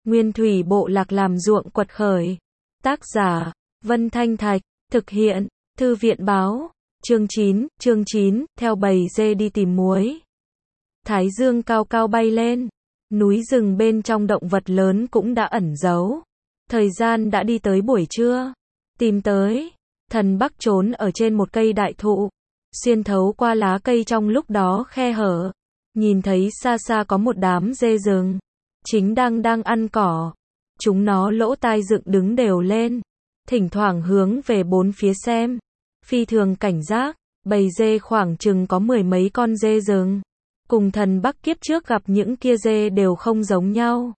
Nguyên thủy bộ lạc làm ruộng quật khởi. Tác giả, Vân Thanh Thạch. Thực hiện, Thư viện báo. Chương 9, theo bầy dê đi tìm muối. Thái dương cao cao bay lên. Núi rừng bên trong động vật lớn cũng đã ẩn giấu. Thời gian đã đi tới buổi trưa. Tìm tới. Thần Bắc trốn ở trên một cây đại thụ. Xuyên thấu qua lá cây trong lúc đó khe hở. Nhìn thấy xa xa có một đám dê rừng. Chính đang ăn cỏ. Chúng nó lỗ tai dựng đứng đều lên. Thỉnh thoảng hướng về bốn phía xem. Phi thường cảnh giác. Bầy dê khoảng chừng có 10 mấy con dê rừng. Cùng Thần Bắc kiếp trước gặp những kia dê đều không giống nhau.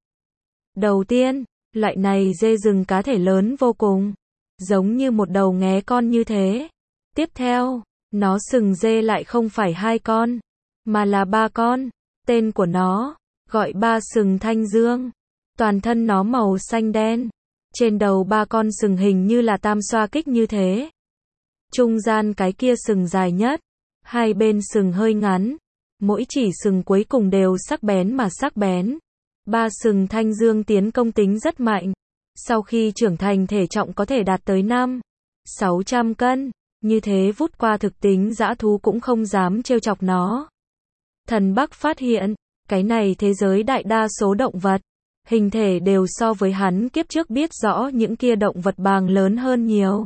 Đầu tiên, loại này dê rừng cá thể lớn vô cùng. Giống như một đầu nghé con như thế. Tiếp theo, nó sừng dê lại không phải 2 con, mà là 3 con. Tên của nó, gọi ba sừng thanh dương. Toàn thân nó màu xanh đen. Trên đầu 3 con sừng hình như là tam xoa kích như thế. Trung gian cái kia sừng dài nhất. Hai bên sừng hơi ngắn. Mỗi chỉ sừng cuối cùng đều sắc bén mà sắc bén. Ba sừng thanh dương tiến công tính rất mạnh. Sau khi trưởng thành thể trọng có thể đạt tới 500-600 cân. Như thế vút qua thực tính dã thú cũng không dám trêu chọc nó. Thần Bắc phát hiện, cái này thế giới đại đa số động vật, hình thể đều so với hắn kiếp trước biết rõ những kia động vật bàng lớn hơn nhiều.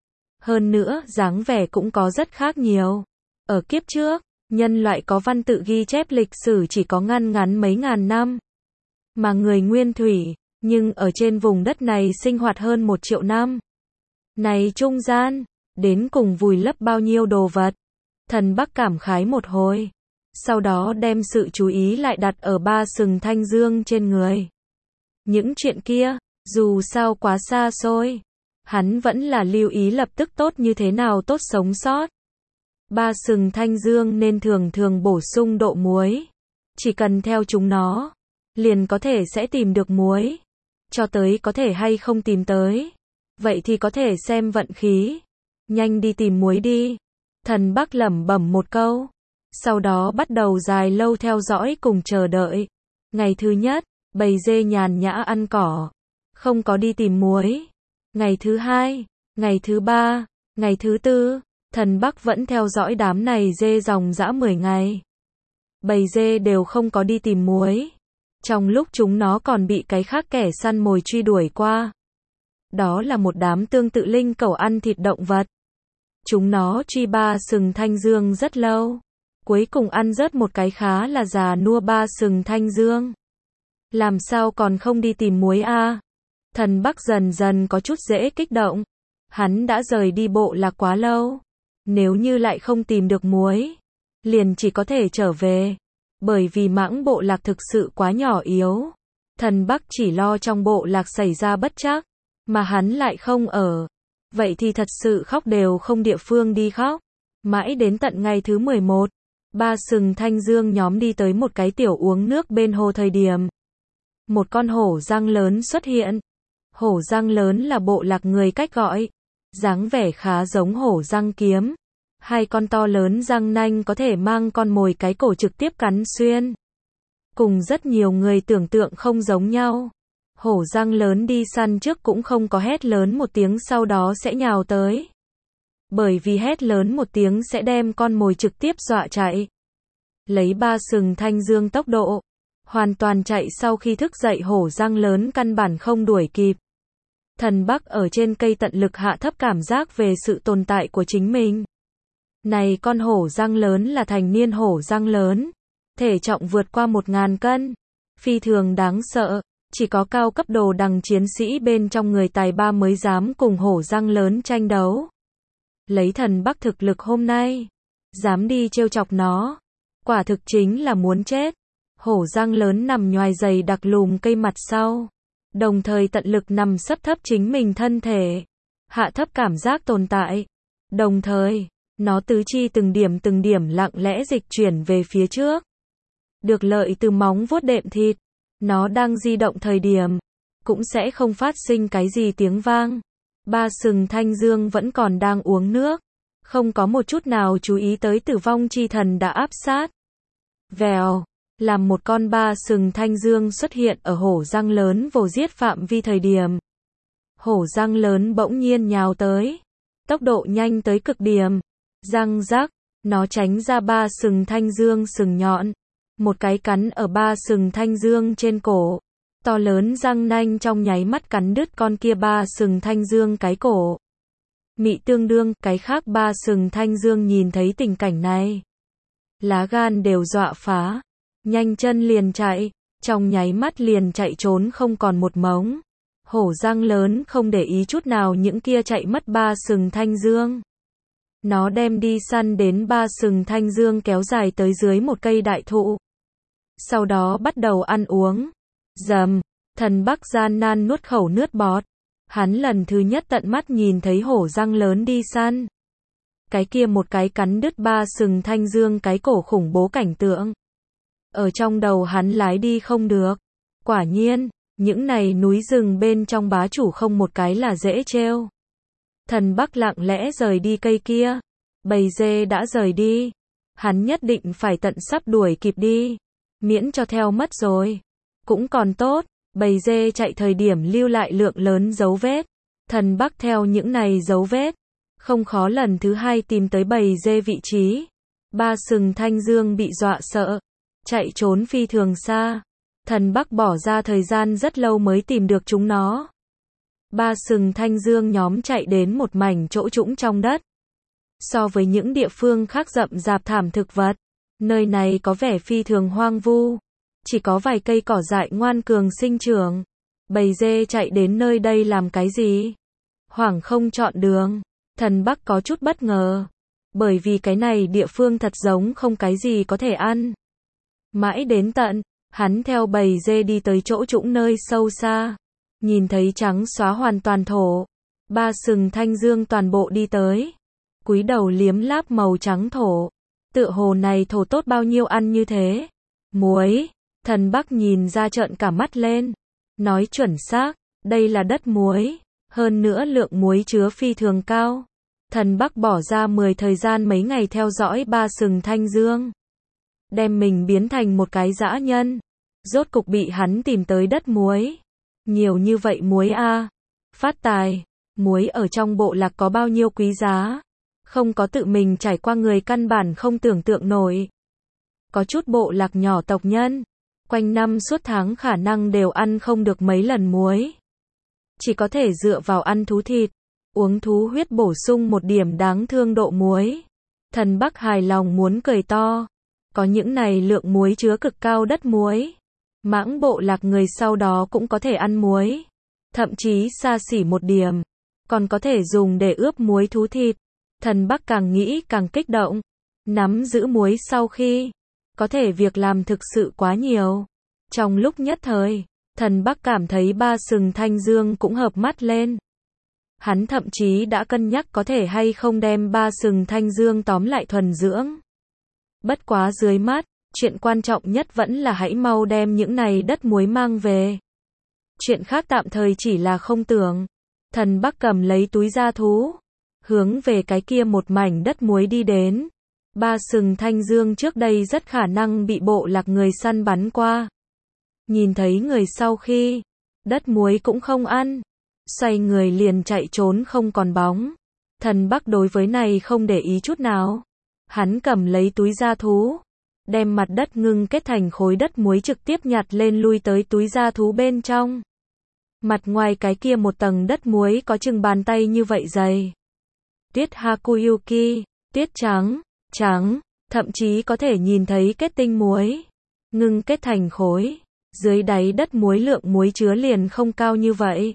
Hơn nữa, dáng vẻ cũng có rất khác nhiều. Ở kiếp trước, nhân loại có văn tự ghi chép lịch sử chỉ có ngắn mấy ngàn năm. Mà người nguyên thủy, nhưng ở trên vùng đất này sinh hoạt hơn 1 triệu năm. Này trung gian, đến cùng vùi lấp bao nhiêu đồ vật. Thần Bắc cảm khái một hồi. Sau đó đem sự chú ý lại đặt ở ba sừng thanh dương trên người. Những chuyện kia, dù sao quá xa xôi. Hắn vẫn là lưu ý lập tức tốt như thế nào tốt sống sót. Ba sừng thanh dương nên thường bổ sung độ muối. Chỉ cần theo chúng nó, liền có thể sẽ tìm được muối. Cho tới có thể hay không tìm tới. Vậy thì có thể xem vận khí. Nhanh đi tìm muối đi. Thần Bắc lẩm bẩm một câu. Sau đó bắt đầu dài lâu theo dõi cùng chờ đợi. Ngày thứ nhất, bầy dê nhàn nhã ăn cỏ. Không có đi tìm muối. Ngày thứ hai, ngày thứ ba, ngày thứ tư, Thần Bắc vẫn theo dõi đám này dê dòng dã 10 ngày. Bầy dê đều không có đi tìm muối. Trong lúc chúng nó còn bị cái khác kẻ săn mồi truy đuổi qua. Đó là một đám tương tự linh cẩu ăn thịt động vật. Chúng nó truy ba sừng thanh dương rất lâu. Cuối cùng ăn rớt một cái khá là già nua ba sừng thanh dương. Làm sao còn không đi tìm muối a? Thần Bắc dần dần có chút dễ kích động. Hắn đã rời đi bộ lạc quá lâu. Nếu như lại không tìm được muối, liền chỉ có thể trở về. Bởi vì mãng bộ lạc thực sự quá nhỏ yếu. Thần Bắc chỉ lo trong bộ lạc xảy ra bất trắc, mà hắn lại không ở. Vậy thì thật sự khóc đều không địa phương đi khóc. Mãi đến tận ngày thứ 11, ba sừng thanh dương nhóm đi tới một cái tiểu uống nước bên hồ thời điểm. Một con hổ răng lớn xuất hiện. Hổ răng lớn là bộ lạc người cách gọi. Dáng vẻ khá giống hổ răng kiếm. 2 con to lớn răng nanh có thể mang con mồi cái cổ trực tiếp cắn xuyên. Cùng rất nhiều người tưởng tượng không giống nhau. Hổ răng lớn đi săn trước cũng không có hét lớn một tiếng sau đó sẽ nhào tới. Bởi vì hét lớn một tiếng sẽ đem con mồi trực tiếp dọa chạy. Lấy ba sừng thanh dương tốc độ, hoàn toàn chạy sau khi thức dậy hổ răng lớn căn bản không đuổi kịp. Thần Bắc ở trên cây tận lực hạ thấp cảm giác về sự tồn tại của chính mình. Này con hổ răng lớn là thành niên hổ răng lớn. Thể trọng vượt qua 1000 cân. Phi thường đáng sợ. Chỉ có cao cấp đồ đằng chiến sĩ bên trong người tài ba mới dám cùng hổ răng lớn tranh đấu. Lấy Thần Bắc thực lực hôm nay, dám đi trêu chọc nó, quả thực chính là muốn chết. Hổ răng lớn nằm nhoài dày đặc lùm cây mặt sau, đồng thời tận lực nằm sấp thấp chính mình thân thể, hạ thấp cảm giác tồn tại. Đồng thời, nó tứ chi từng điểm lặng lẽ dịch chuyển về phía trước. Được lợi từ móng vuốt đệm thịt, nó đang di động thời điểm, cũng sẽ không phát sinh cái gì tiếng vang. Ba sừng thanh dương vẫn còn đang uống nước, không có một chút nào chú ý tới tử vong chi thần đã áp sát. Vèo, làm một con ba sừng thanh dương xuất hiện ở hổ răng lớn vồ giết phạm vi thời điểm. Hổ răng lớn bỗng nhiên nhào tới, tốc độ nhanh tới cực điểm, răng rắc, nó tránh ra ba sừng thanh dương sừng nhọn, một cái cắn ở ba sừng thanh dương trên cổ, to lớn răng nanh trong nháy mắt cắn đứt con kia ba sừng thanh dương cái cổ. Mị tương đương, cái khác ba sừng thanh dương nhìn thấy tình cảnh này, lá gan đều dọa phá, nhanh chân liền chạy, trong nháy mắt liền chạy trốn không còn một mống. Hổ răng lớn không để ý chút nào những kia chạy mất ba sừng thanh dương. Nó đem đi săn đến ba sừng thanh dương kéo dài tới dưới một cây đại thụ. Sau đó bắt đầu ăn uống. Dầm, Thần Bắc gian nan nuốt khẩu nước bọt. Hắn lần thứ nhất tận mắt nhìn thấy hổ răng lớn đi săn. Cái kia một cái cắn đứt ba sừng thanh dương cái cổ khủng bố cảnh tượng. Ở trong đầu hắn lái đi không được. Quả nhiên, những này núi rừng bên trong bá chủ không một cái là dễ trêu. Thần Bắc lặng lẽ rời đi cây kia. Bầy dê đã rời đi. Hắn nhất định phải tận sắp đuổi kịp đi. Miễn cho theo mất rồi. Cũng còn tốt, bầy dê chạy thời điểm lưu lại lượng lớn dấu vết. Thần Bắc theo những này dấu vết, không khó lần thứ hai tìm tới bầy dê vị trí. Ba sừng thanh dương bị dọa sợ, chạy trốn phi thường xa. Thần Bắc bỏ ra thời gian rất lâu mới tìm được chúng nó. Ba sừng thanh dương nhóm chạy đến một mảnh chỗ trũng trong đất. So với những địa phương khác rậm rạp thảm thực vật, nơi này có vẻ phi thường hoang vu. Chỉ có vài cây cỏ dại ngoan cường sinh trưởng. Bầy dê chạy đến nơi đây làm cái gì? Hoảng không chọn đường. Thần Bắc có chút bất ngờ. Bởi vì cái này địa phương thật giống không cái gì có thể ăn. Mãi đến tận, hắn theo bầy dê đi tới chỗ trũng nơi sâu xa. Nhìn thấy trắng xóa hoàn toàn thổ. Ba sừng thanh dương toàn bộ đi tới. Cúi đầu liếm láp màu trắng thổ. Tựa hồ này thổ tốt bao nhiêu ăn như thế. Muối. Thần Bắc nhìn ra trợn cả mắt lên. Nói chuẩn xác, đây là đất muối. Hơn nữa lượng muối chứa phi thường cao. Thần Bắc bỏ ra 10 thời gian mấy ngày theo dõi ba sừng thanh dương. Đem mình biến thành một cái dã nhân. Rốt cục bị hắn tìm tới đất muối. Nhiều như vậy muối a. Phát tài. Muối ở trong bộ lạc có bao nhiêu quý giá. Không có tự mình trải qua người căn bản không tưởng tượng nổi. Có chút bộ lạc nhỏ tộc nhân. Quanh năm suốt tháng khả năng đều ăn không được mấy lần muối. Chỉ có thể dựa vào ăn thú thịt, uống thú huyết bổ sung một điểm đáng thương độ muối. Thần Bắc hài lòng muốn cười to. Có những này lượng muối chứa cực cao đất muối. Mãng bộ lạc người sau đó cũng có thể ăn muối. Thậm chí xa xỉ một điểm. Còn có thể dùng để ướp muối thú thịt. Thần Bắc càng nghĩ càng kích động. Nắm giữ muối sau khi có thể việc làm thực sự quá nhiều. Trong lúc nhất thời, Thần Bắc cảm thấy ba sừng thanh dương cũng hợp mắt lên. Hắn thậm chí đã cân nhắc có thể hay không đem ba sừng thanh dương tóm lại thuần dưỡng. Bất quá dưới mắt, chuyện quan trọng nhất vẫn là hãy mau đem những này đất muối mang về. Chuyện khác tạm thời chỉ là không tưởng. Thần Bắc cầm lấy túi da thú, hướng về cái kia một mảnh đất muối đi đến. Ba sừng thanh dương trước đây rất khả năng bị bộ lạc người săn bắn qua. Nhìn thấy người sau khi, đất muối cũng không ăn. Xoay người liền chạy trốn không còn bóng. Thần Bắc đối với này không để ý chút nào. Hắn cầm lấy túi da thú, đem mặt đất ngưng kết thành khối đất muối trực tiếp nhặt lên lui tới túi da thú bên trong. Mặt ngoài cái kia một tầng đất muối có chừng bàn tay như vậy dày. Tuyết Hakuyuki, tuyết trắng, thậm chí có thể nhìn thấy kết tinh muối. Ngưng kết thành khối. Dưới đáy đất muối lượng muối chứa liền không cao như vậy.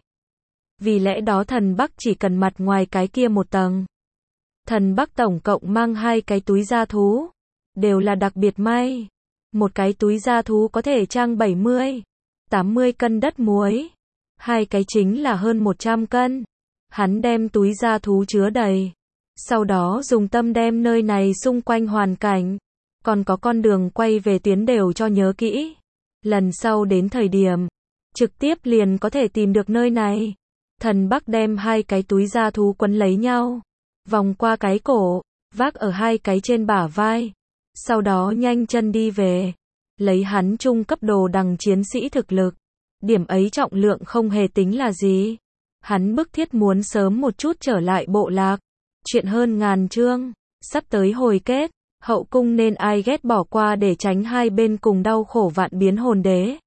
Vì lẽ đó Thần Bắc chỉ cần mặt ngoài cái kia một tầng. Thần Bắc tổng cộng mang 2 cái túi da thú. Đều là đặc biệt may. Một cái túi da thú có thể trang 70, 80 cân đất muối. 2 cái chính là hơn 100 cân. Hắn đem túi da thú chứa đầy. Sau đó dùng tâm đem nơi này xung quanh hoàn cảnh. Còn có con đường quay về tuyến đều cho nhớ kỹ. Lần sau đến thời điểm, trực tiếp liền có thể tìm được nơi này. Thần Bắc đem 2 cái túi da thú quấn lấy nhau. Vòng qua cái cổ, vác ở 2 cái trên bả vai. Sau đó nhanh chân đi về. Lấy hắn trung cấp đồ đằng chiến sĩ thực lực, điểm ấy trọng lượng không hề tính là gì. Hắn bức thiết muốn sớm một chút trở lại bộ lạc. Chuyện hơn ngàn chương, sắp tới hồi kết, hậu cung nên ai ghét bỏ qua để tránh hai bên cùng đau khổ vạn biến hồn đế.